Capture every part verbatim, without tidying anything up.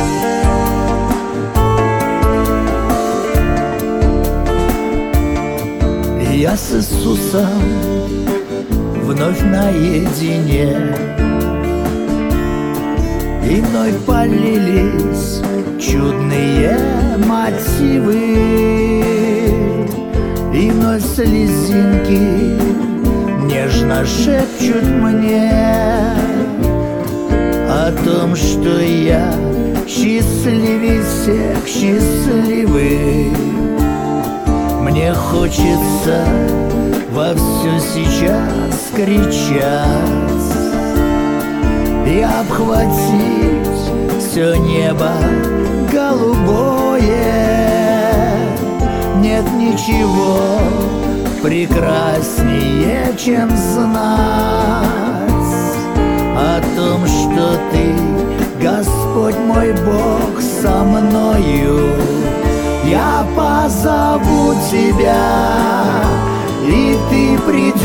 Я с Иисусом вновь наедине, и вновь полились чудные мотивы, и вновь слезинки нежно шепчут мне о том, что я счастливей всех счастливых. Мне хочется вовсю сейчас кричать и обхватить все небо голубое. Нет ничего прекраснее, чем знать о том, что Ты, Господь мой Бог, со мною. Я позову Тебя, и Ты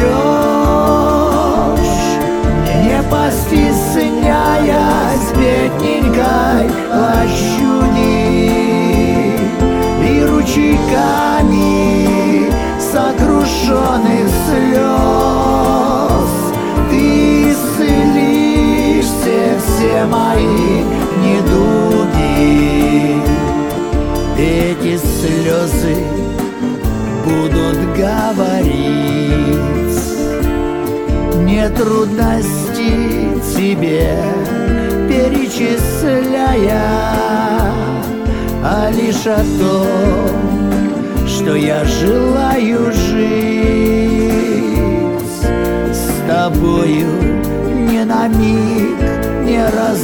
придешь, не постесняясь бедненькой лощуни и ручейками сокрушенных слез. Ты исцелишь все, все мои недуги. Эти слезы будут говорить не трудности тебе перечисляя, а лишь о том, что я желаю жить с тобою, ни на миг не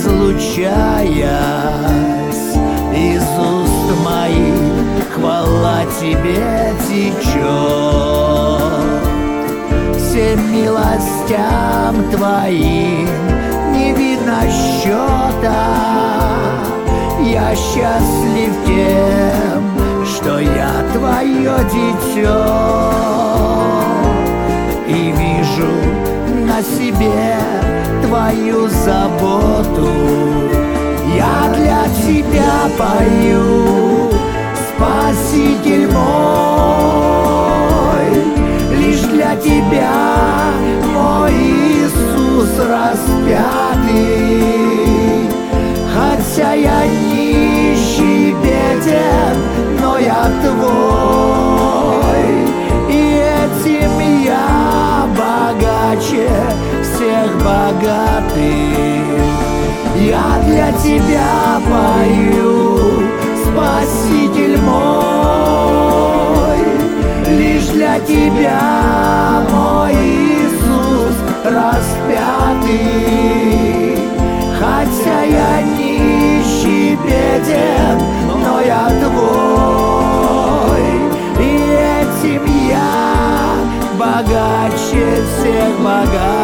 разлучаясь. Из уст моих хвала Тебе течет, всем милостям Твоим не видно счета. Я счастлив тем, что я Твое дитё, и вижу на себе Твою заботу. Я для Тебя пою, Спаситель мой, лишь для Тебя, мой Иисус распятый. Хотя я нищий, беден, но я Твой, и этим я богаче всех богатых. Я для Тебя пою, Спаситель мой, лишь для Тебя, мой Иисус распятый. Хотя я нищий, беден, но я Твой, и этим я богаче всех богатых.